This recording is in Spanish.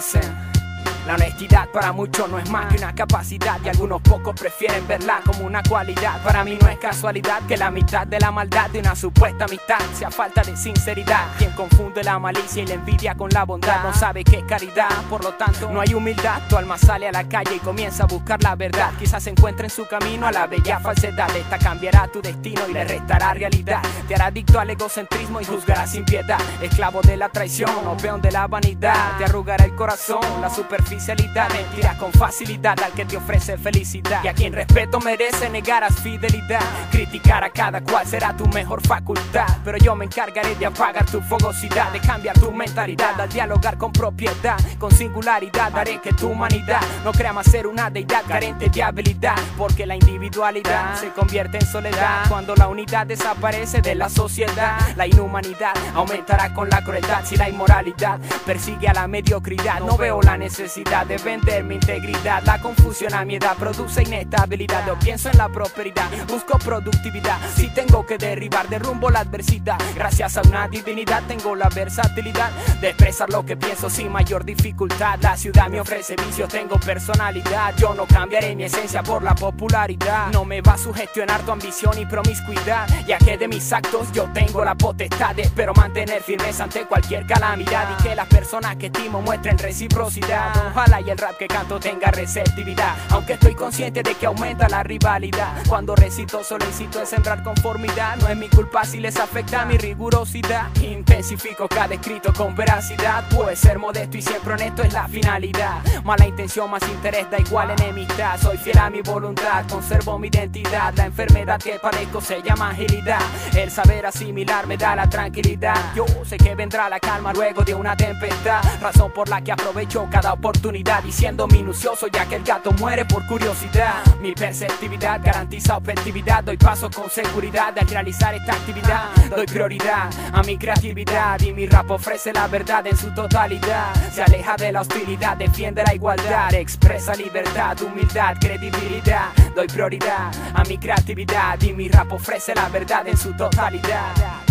merecen. La honestidad para muchos no es más que una capacidad y algunos pocos prefieren verla como una cualidad. Para mí no es casualidad que la mitad de la maldad de una supuesta amistad sea falta de sinceridad. Quien confunde la malicia y la envidia con la bondad no sabe qué es caridad, por lo tanto no hay humildad. Tu alma sale a la calle y comienza a buscar la verdad. Quizás encuentre en su camino a la bella falsedad. Esta cambiará tu destino y le restará realidad. Te hará adicto al egocentrismo y juzgará sin piedad. Esclavo de la traición o peón de la vanidad. Te arrugará el corazón, la superficialidad. Mentiras con facilidad al que te ofrece felicidad. Y a quien respeto merece negarás fidelidad. Criticar a cada cual será tu mejor facultad, pero yo me encargaré de apagar tu fogosidad, de cambiar tu mentalidad al dialogar con propiedad. Con singularidad haré que tu humanidad no crea más ser una deidad carente de habilidad, porque la individualidad se convierte en soledad cuando la unidad desaparece de la sociedad. La inhumanidad aumentará con la crueldad si la inmoralidad persigue a la mediocridad. No veo la necesidad de vender mi integridad. La confusión a mi edad produce inestabilidad. Yo pienso en la prosperidad, busco productividad. Si tengo que derribar, derrumbo la adversidad. Gracias a una divinidad tengo la versatilidad de expresar lo que pienso sin mayor dificultad. La ciudad me ofrece vicios, tengo personalidad. Yo no cambiaré mi esencia por la popularidad. No me va a sugestionar tu ambición y promiscuidad, ya que de mis actos yo tengo la potestad. Espero mantener firmeza ante cualquier calamidad y que las personas que estimo muestren reciprocidad. Ojalá y el rap que canto tenga receptividad, aunque estoy consciente de que aumenta la rivalidad. Cuando recito solo incito en sembrar conformidad. No es mi culpa si les afecta mi rigurosidad. Intensifico cada escrito con veracidad, pues ser modesto y siempre honesto es la finalidad. Mala intención más interés da igual enemistad. Soy fiel a mi voluntad, conservo mi identidad. La enfermedad que padezco se llama agilidad. El saber asimilar me da la tranquilidad. Yo sé que vendrá la calma luego de una tempestad, razón por la que aprovecho cada oportunidad y siendo minucioso, ya que el gato muere por curiosidad. Mi perceptividad garantiza objetividad. Doy paso con seguridad al realizar esta actividad. Doy prioridad a mi creatividad y mi rap ofrece la verdad en su totalidad. Se aleja de la hostilidad, defiende la igualdad, expresa libertad, humildad, credibilidad. Doy prioridad a mi creatividad y mi rap ofrece la verdad en su totalidad.